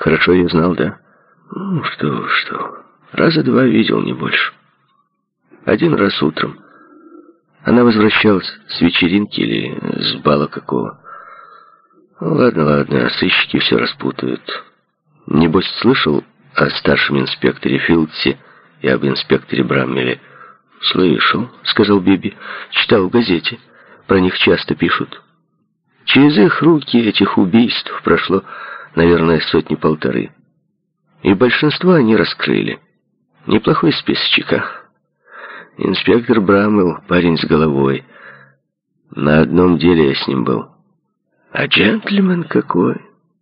Хорошо ее знал, да? Ну, что. Раза два видел, не больше. Один раз утром. Она возвращалась с вечеринки или с бала какого. Ладно, сыщики все распутают. Небось, слышал о старшем инспекторе Филдсе и об инспекторе Браммеле? «Слышал», — сказал Биби. «Читал в газете. Про них часто пишут. Через их руки этих убийств прошло, наверное, 100-1,5. И большинство они раскрыли. Неплохой списочек, а? Инспектор Браммел, парень с головой. На одном деле я с ним был. А джентльмен какой!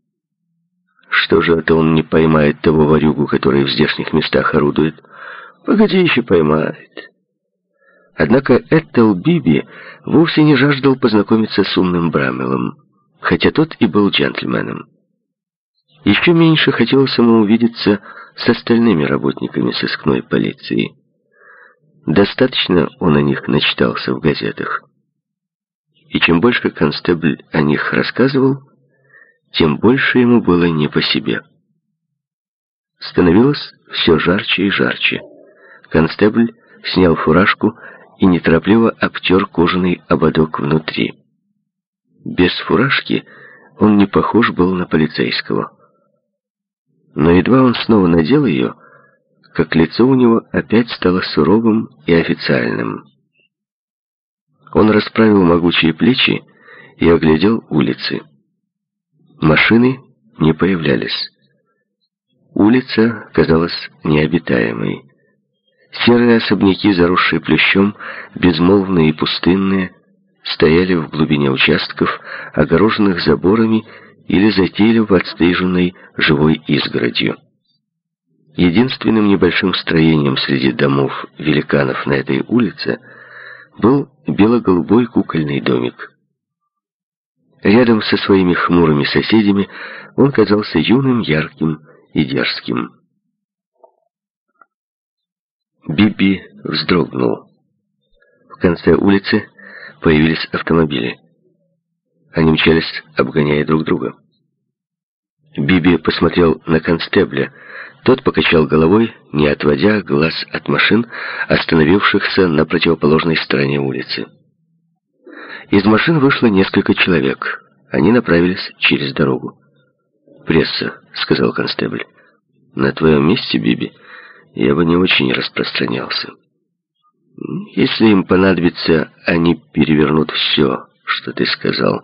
Что же это он не поймает того ворюгу, который в здешних местах орудует? Погоди, еще поймает». Однако Этел Биби вовсе не жаждал познакомиться с умным Браммелом, хотя тот и был джентльменом. Еще меньше хотелось ему увидеться с остальными работниками сыскной полиции. Достаточно он о них начитался в газетах. И чем больше констебль о них рассказывал, тем больше ему было не по себе. Становилось все жарче и жарче. Констебль снял фуражку и неторопливо обтер кожаный ободок внутри. Без фуражки он не похож был на полицейского. Но едва он снова надел ее, как лицо у него опять стало суровым и официальным. Он расправил могучие плечи и оглядел улицы. Машины не появлялись. Улица казалась необитаемой. Серые особняки, заросшие плющом, безмолвные и пустынные, стояли в глубине участков, огороженных заборами или затейливо отстриженной живой изгородью. Единственным небольшим строением среди домов великанов на этой улице был бело-голубой кукольный домик. Рядом со своими хмурыми соседями он казался юным, ярким и дерзким. Биби вздрогнул. В конце улицы появились автомобили. Они мчались, обгоняя друг друга. Биби посмотрел на констебля. Тот покачал головой, не отводя глаз от машин, остановившихся на противоположной стороне улицы. Из машин вышло несколько человек. Они направились через дорогу. «Пресса», — сказал констебль. «На твоем месте, Биби, я бы не очень распространялся. Если им понадобится, они перевернут все, что ты сказал.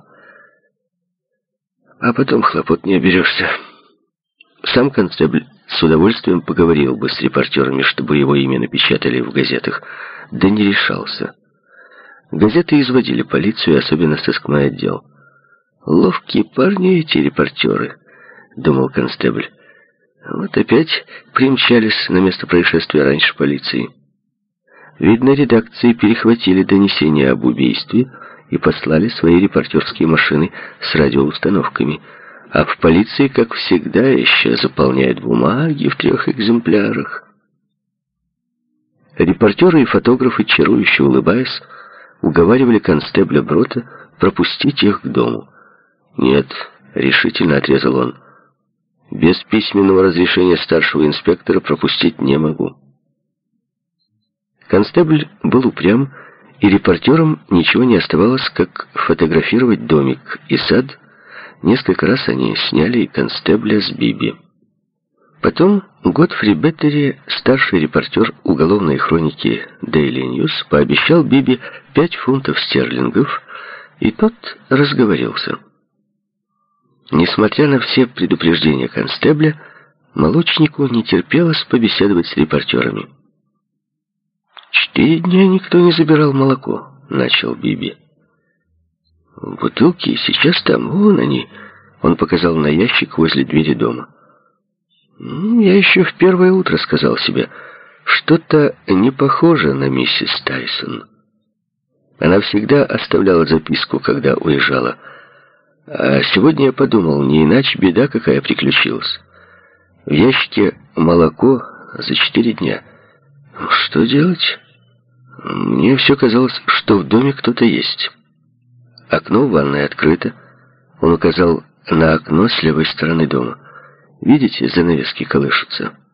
А потом хлопот не оберешься». Сам констебль с удовольствием поговорил бы с репортерами, чтобы его имя напечатали в газетах, да не решался. Газеты изводили полицию, особенно сыскной отдел. «Ловкие парни эти репортеры», — думал констебль. Вот опять примчались на место происшествия раньше полиции. Видно, редакции перехватили донесение об убийстве и послали свои репортерские машины с радиоустановками. А в полиции, как всегда, еще заполняют бумаги в 3 экземплярах. Репортеры и фотографы, чарующе улыбаясь, уговаривали констебля Брота пропустить их к дому. «Нет», — решительно отрезал он, — «без письменного разрешения старшего инспектора пропустить не могу». Констебль был упрям, и репортерам ничего не оставалось, как фотографировать домик и сад. Несколько раз они сняли и констебля с Биби. Потом Годфри Беттери, старший репортер уголовной хроники Daily News, пообещал Биби 5 фунтов стерлингов, и тот разговорился. Несмотря на все предупреждения констебля, молочнику не терпелось побеседовать с репортерами. 4 дня никто не забирал молоко, начал Биби. Бутылки сейчас там, вон они. Он показал на ящик возле двери дома. Я еще в первое утро сказал себе, что-то не похоже на миссис Тайсон. Она всегда оставляла записку, когда уезжала. А сегодня я подумал, не иначе беда какая приключилась. В ящике молоко за 4 дня. Что делать? Мне все казалось, что в доме кто-то есть. Окно в ванной открыто. Он указал на окно с левой стороны дома. Видите, занавески колышутся.